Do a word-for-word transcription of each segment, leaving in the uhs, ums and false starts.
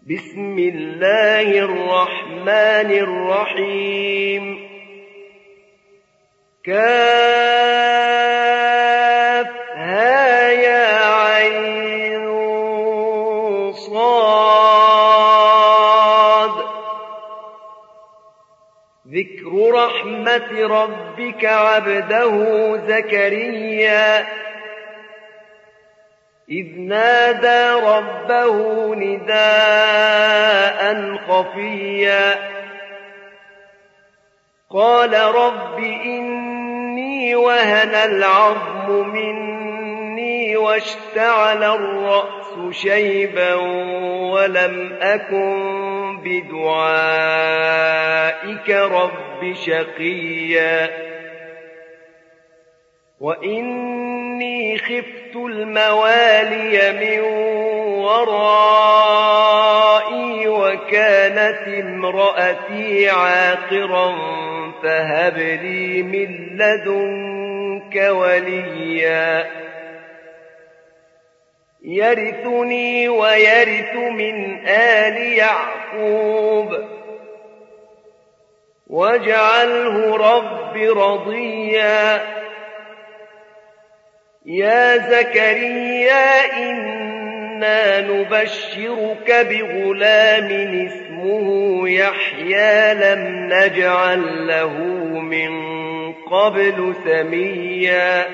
بسم الله الرحمن الرحيم كافها يا عين صاد ذكر رحمة ربك عبده زكريا إذ نادى ربه نداء خفيا قال رب إني وهن العظم مني واشتعل الرأس شيبا ولم أكن بدعائك رب شقيا وإني خفت الموالي من ورائي وكانت امرأتي عاقرا فهب لي من لدنك وليا يرثني ويرث من آل يعقوب واجعله رب رضيا يا زكريا إنا نبشرك بغلام اسمه يحيى لم نجعل له من قبل سميا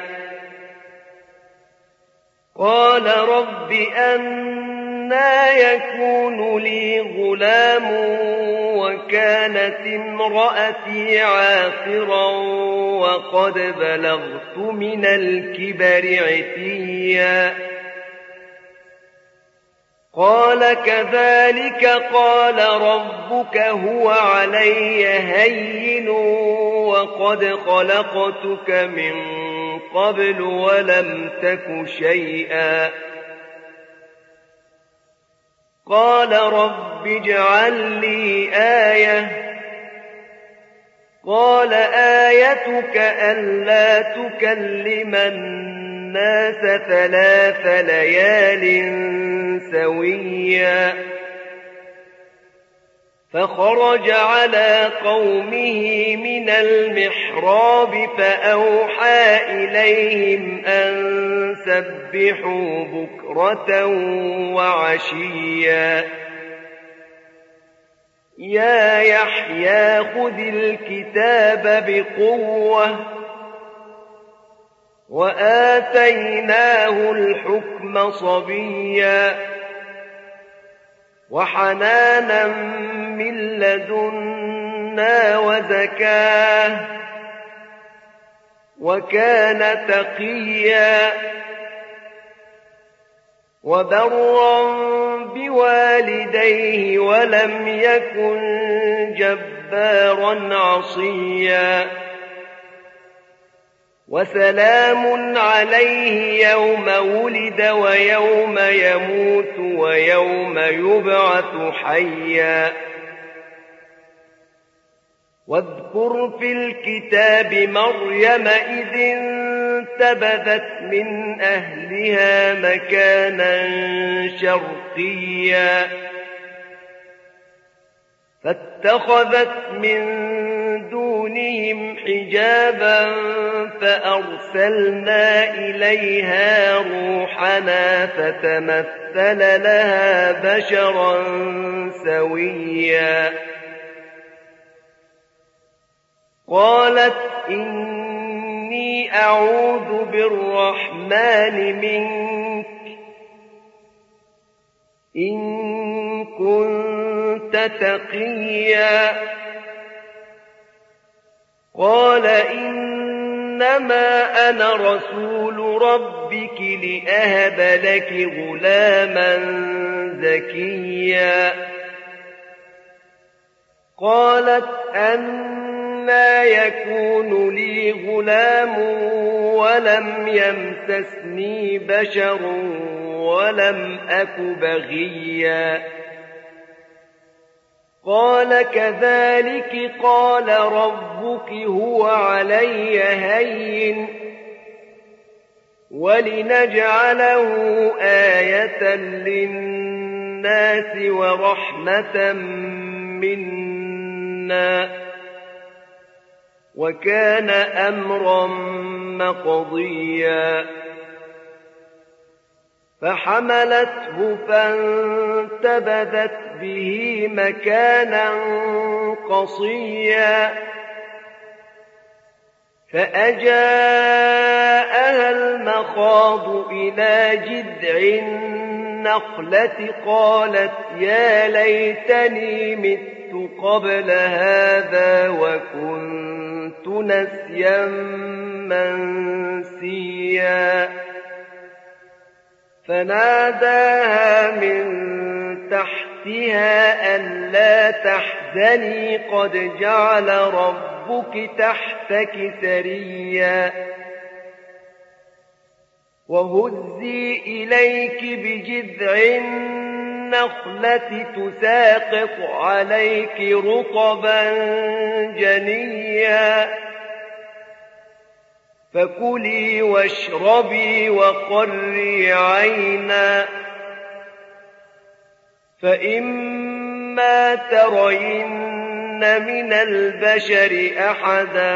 قال رب أنى يكون لي غلام وكانت امرأتي عاقرا وقد بلغت من الكبر عتيا قال كذلك قال ربك هو علي هين وقد خلقتك من قبل ولم تك شيئا قال رب اجعل لي آية قال آيتك ألا تكلم الناس ثلاث ليال سويا فخرج على قومه من المحراب فأوحى إليهم أن سبحوا بكرة وعشيا يا يحيى خذ الكتاب بقوة وآتيناه الحكم صبيا وحنانا من لدنا وزكاه وكان تقيا وبرا بوالديه ولم يكن جبارا عصيا وسلام عليه يوم ولد ويوم يموت ويوم يبعث حيا واذكر في الكتاب مريم إذ انتبذت من أهلها مكانا شرقيا فاتخذت من دونهم حجابا فأرسلنا إليها روحنا فتمثل لها بشرا سويا قالت إني أعوذ بالرحمن منك إن كنت تقيا قال إنما أنا رسول ربك لأهب لك غلاما زكيا قالت أنى يكون لي غلام ولم يمسسني بشر ولم أك بغيا قال كذلك قال ربك هو علي هين ولنجعله آية للناس الناس ورحمة منا وكان أمرا مقضيا فحملته فانتبذت به مكانا قصيا فأجاءها المخاض إلى جذع النخلة قالت يا ليتني مت قبل هذا وكنت نسيا منسيا فناداها من تحتها ألا تحزني قد جعل ربك تحتك سريا وهزي إليك بجذع النخلة تساقط عليك رطبا جنيا فكلي واشربي وقري عينا فإما ترين من البشر أحدا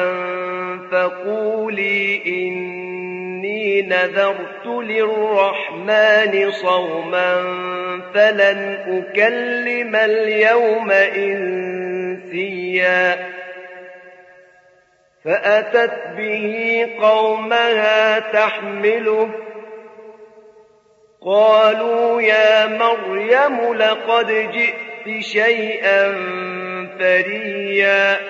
فقولي إني نذرت للرحمن صوما فلن أكلم اليوم إنسيا فأتت به قومها تحمله قالوا يا مريم لقد جئت شيئا فريا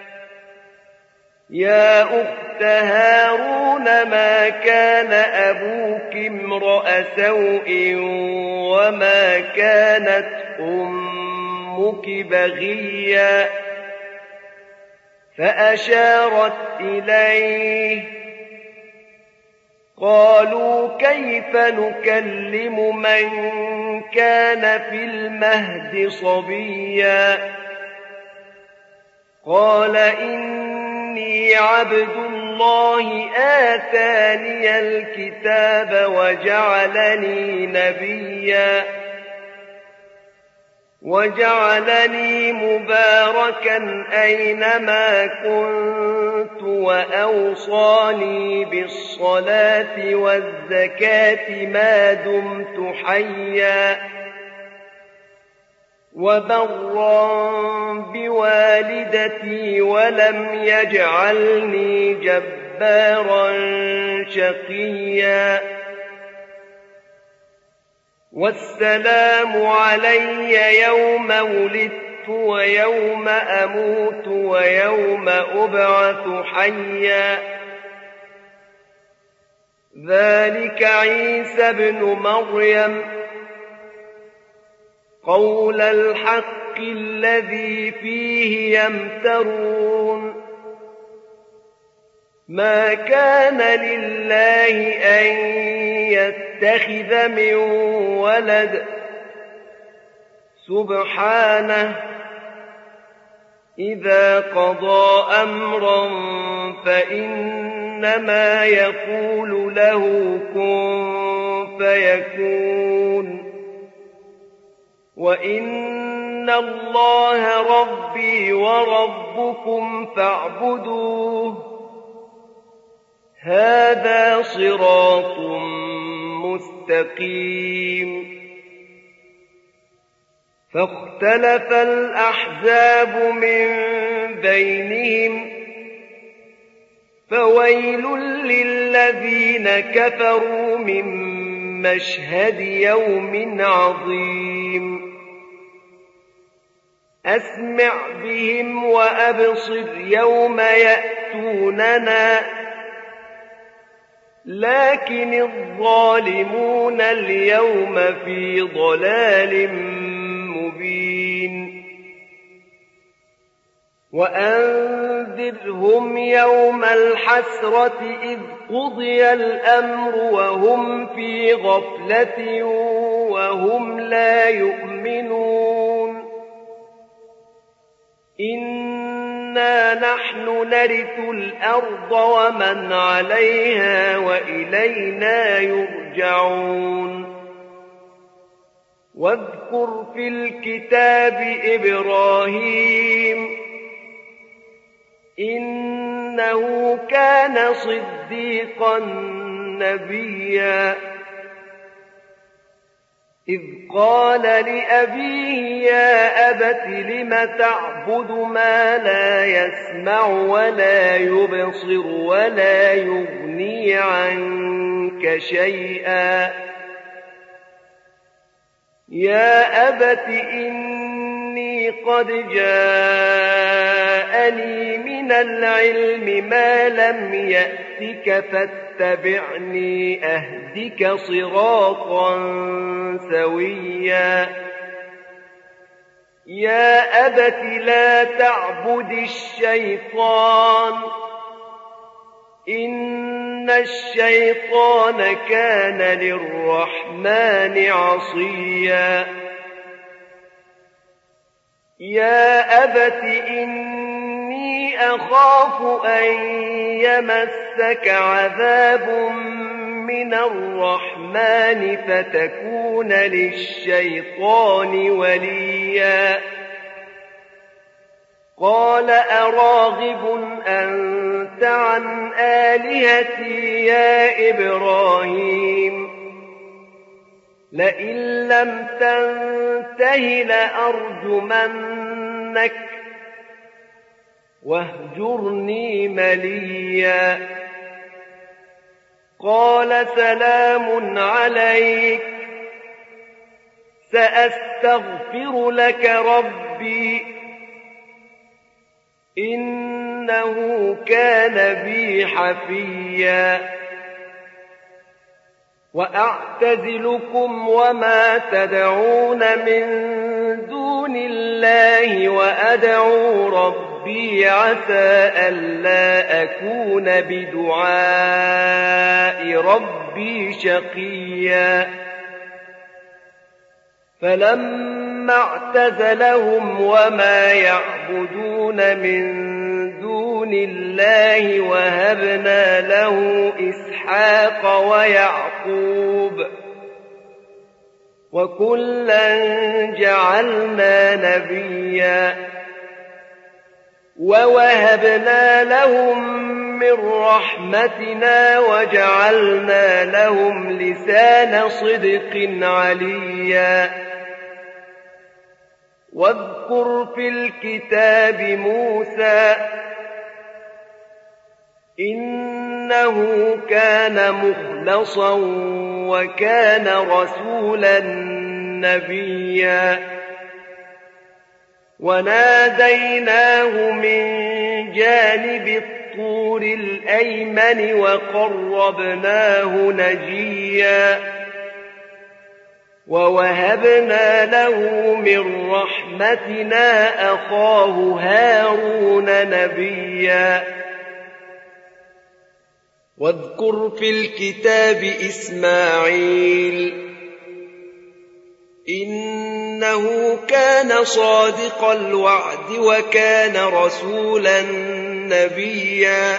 يا أخت هارون ما كان أبوك امرأ سوء وما كانت أمك بغيا فأشارت إليه قالوا كيف نكلم من كان في المهد صبيا قال إني عبد الله آتاني الكتاب وجعلني نبيا وجعلني مباركا أينما كنت وأوصاني بالصلاة والزكاة ما دمت حيا وبرا بوالدتي ولم يجعلني جبارا شقيا والسلام علي يوم ولدت ويوم أموت ويوم أبعث حيا ذلك عيسى ابن مريم قول الحق الذي فيه يمترون ما كان لله أن يتخذ من ولد سبحانه إذا قضى أمرا فإنما يقول له كن فيكون وإن الله ربي وربكم فاعبدوه هذا صراط مستقيم فاختلف الأحزاب من بينهم فويل للذين كفروا من مشهد يوم عظيم أسمع بهم وأبصر يوم يأتوننا لكن الظالمون اليوم في ضلال مبين وأنذرهم يوم الحسرة إذ قضي الأمر وهم في غفلة وهم لا يؤمنون إنا نحن نرث الأرض ومن عليها وإلينا يرجعون واذكر في الكتاب إبراهيم إنه كان صديقا نبيا إذ قال لأبيه يا أبت لم تعبد ما لا يسمع ولا يبصر ولا يغني عنك شيئا يا أبت إني قد جاءني من العلم ما لم يأتك فاتبعني أهدك صراطا سويا يا أبت لا تعبد الشيطان إن الشيطان كان للرحمن عصيا يا أبت إني أخاف أن يمسك عذاب من الرحمن فتكون للشيطان وليا قال أراغب أنت عن آلهتي يا إبراهيم لئن لم تنته لأرجمنك واهجرني مليا قال سلام عليك سأستغفر لك ربي إنه كان بي حفيا وأعتزلكم وما تدعون من دون الله وأدعو ربي عسى ألا أكون بدعاء ربي شقيا فلما اعتزلهم وما يعبدون من دون الله وهبنا له إسحاق ويعقوب وكلا جعلنا نبيا ووهبنا لهم من رحمتنا وجعلنا لهم لسان صدق عليا واذكر في الكتاب موسى إنه كان مخلصا وكان رسولا نبيا وناديناه من جانب الطور الأيمن وقربناه نجيا ووهبنا له من رحمتنا أخاه هارون نبيا واذكر في الكتاب إسماعيل إنه كان صادق الوعد وكان رسولا نبيا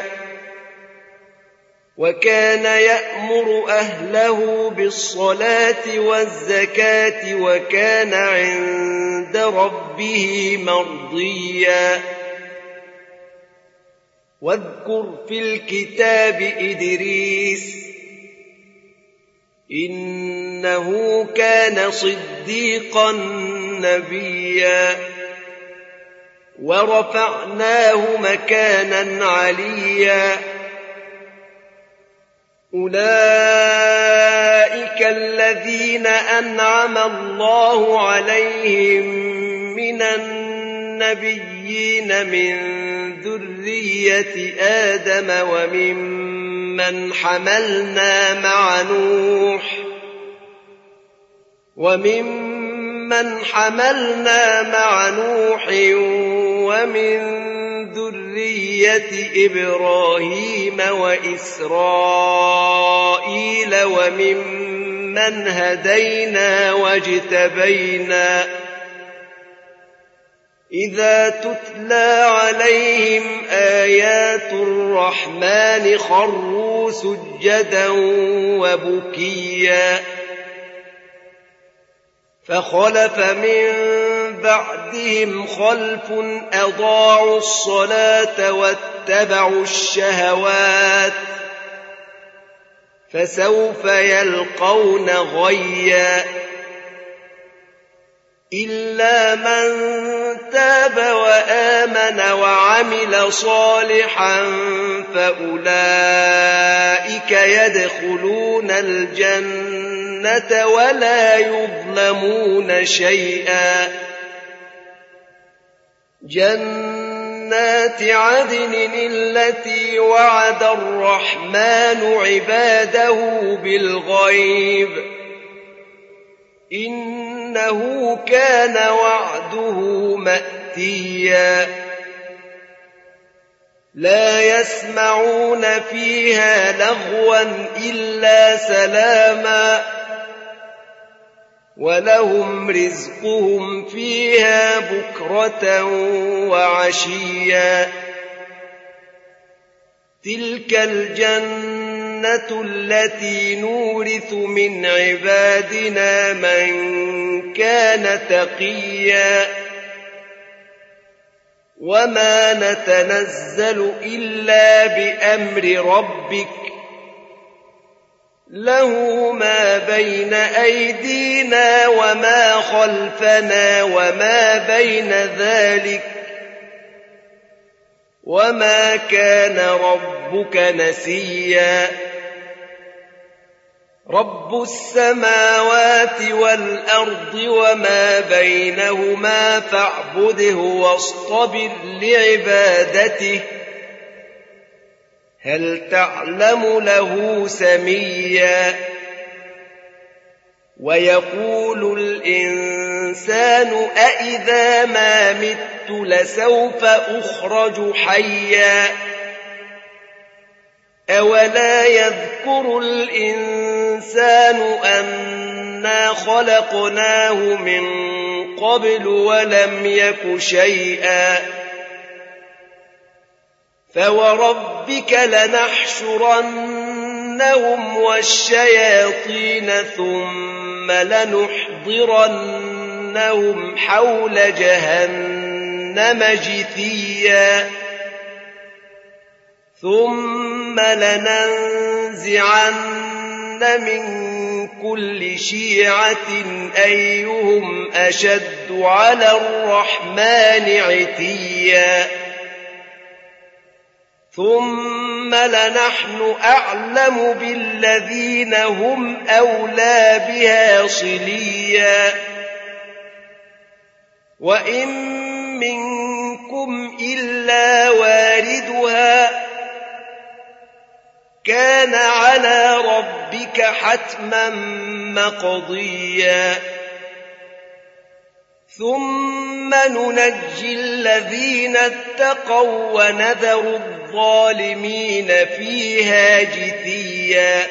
وكان يأمر أهله بالصلاة والزكاة وكان عند ربه مرضيا واذكر في الكتاب إدريس إنه كان صديقا نبيا ورفعناه مكانا عليا أولئك الذين أنعم الله عليهم من النبيين من ذرية آدم وممن حملنا مع نوح وممن حملنا مع نوح ومن ذرية إبراهيم وإسرائيل وممن هدينا واجتبينا إذا تتلى عليهم آيات الرحمن خروا سجدا وبكيا فخلف من بعدهم خلف أضاعوا الصلاة واتبعوا الشهوات فسوف يلقون غيا إلا من تاب وآمن وعمل صالحا فأولئك يدخلون الجنة ولا يظلمون شيئا جنات عدن التي وعد الرحمن عباده بالغيب إنه كان وعده مأتيا لا يسمعون فيها لغوا إلا سلاما ولهم رزقهم فيها بكرة وعشيا تلك الجنة التي نورث من عبادنا من كان تقيا وما نتنزل إلا بأمر ربك له ما بين أيدينا وما خلفنا وما بين ذلك وما كان ربك نسيا رب السماوات والأرض وما بينهما فاعبده واصطبر لعبادته هل تعلم له سميا ويقول الإنسان أإذا ما مت لسوف أخرج حيا أولا يذكر الإنسان أنا خلقناه من قبل ولم يك شيئا فوربك لنحشرنهم والشياطين ثم لنحضرنهم حول جهنم جثيا ثم لننزعن من كل شيعة أيهم أشد على الرحمن عتيا ثم لنحن أعلم بالذين هم أولى بها صليا وإن منكم إلا واردها كان على ربك حتما مقضيا ثم ننجي الذين اتقوا ونذر الظالمين فيها جثيا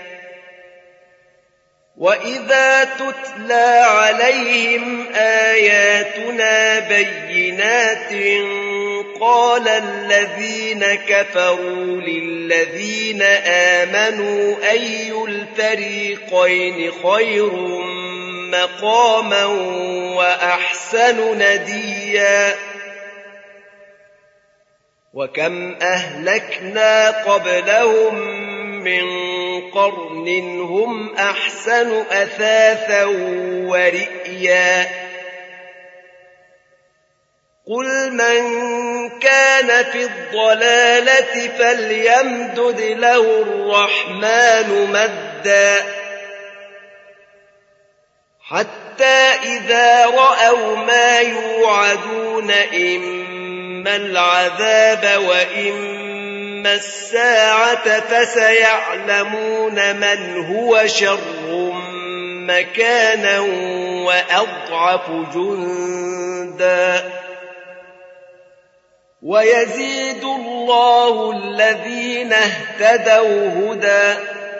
وإذا تتلى عليهم آياتنا بينات قال الذين كفروا للذين آمنوا أي الفريقين خير مقاما وأحسن نديا وكم أهلكنا قبلهم من قرن هم أحسن أثاثا ورئيا قل من كان في الضلالة فليمدد له الرحمن مدا حتى إذا رأوا ما يوعدون إما العذاب وإما الساعة فسيعلمون من هو شر مكانا وأضعف جندا ويزيد الله الذين اهتدوا هدى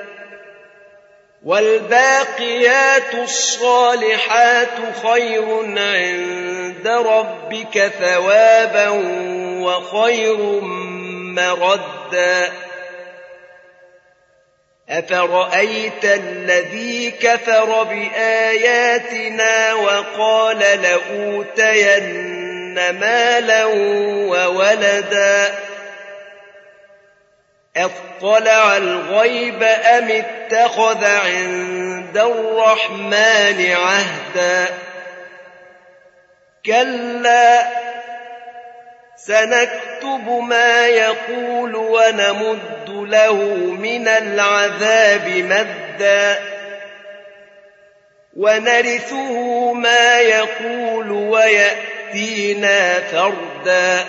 والباقيات الصالحات خير عند ربك ثوابا وخير مردا أفرأيت الذي كفر بآياتنا وقال لأوتين مالا وولدا أطلع الغيب أم اتخذ عند الرحمن عهدا كلا سنكتب ما يقول ونمد له من العذاب مدا ونرثه ما يقول ويأتينا فردا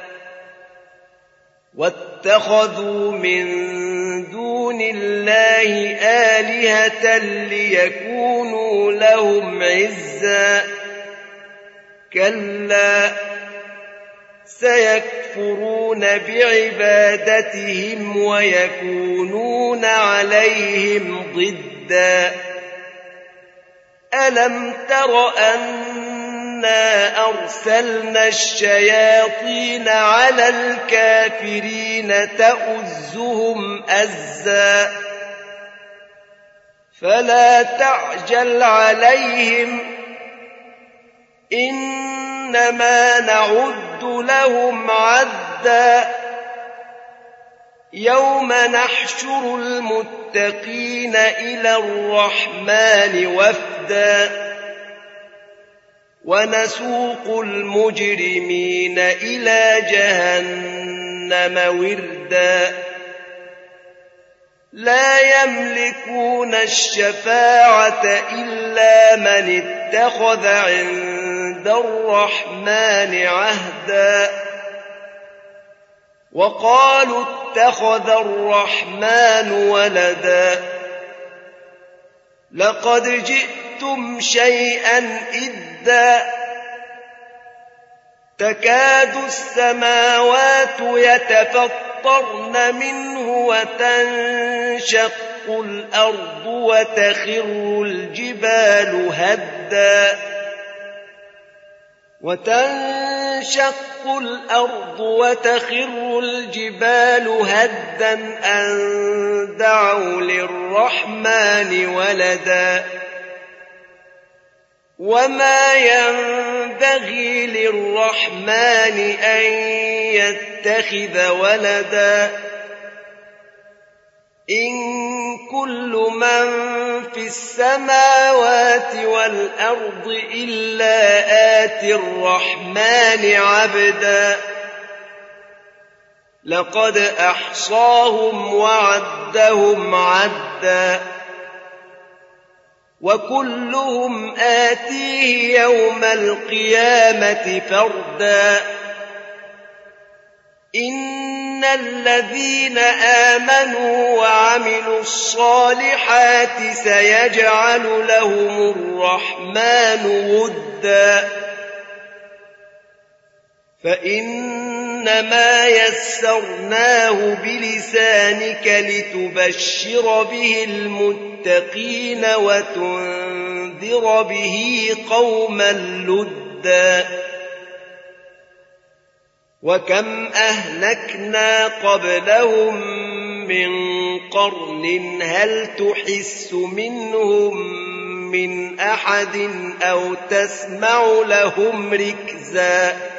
واتخذوا من دون الله آلهة ليكونوا لهم عزا كلا سيكفرون بعبادتهم ويكونون عليهم ضدا ألم تر أنا أرسلنا الشياطين على الكافرين تؤزهم أزا فلا تعجل عليهم إنما نعد لهم عدا يوم نحشر المتقين إلى الرحمن وفدا ونسوق المجرمين إلى جهنم وردا لا يملكون الشفاعة إلا من اتخذ عند الرحمن عهدا وقالوا اتخذ الرحمن ولدا لقد جئتم شيئا إدا تكاد السماوات يتفطرن منه وتنشق الأرض وتخر الجبال هدا وتنشق الأرض وتخر الجبال هدا أن دعوا للرحمن ولدا وما ينبغي للرحمن أن يتخذ ولدا إن كل من في السماوات والأرض إلا آتي الرحمن عبدا لقد أحصاهم وعدهم عدا وكلهم آتيه يوم القيامة فردا إن الذين آمنوا وعملوا الصالحات سيجعل لهم الرحمن ودا فإنما يسرناه بلسانك لتبشر به المتقين وتنذر به قوما لدا وكم أهلكنا قبلهم من قرن هل تحس منهم من أحد أو تسمع لهم ركزا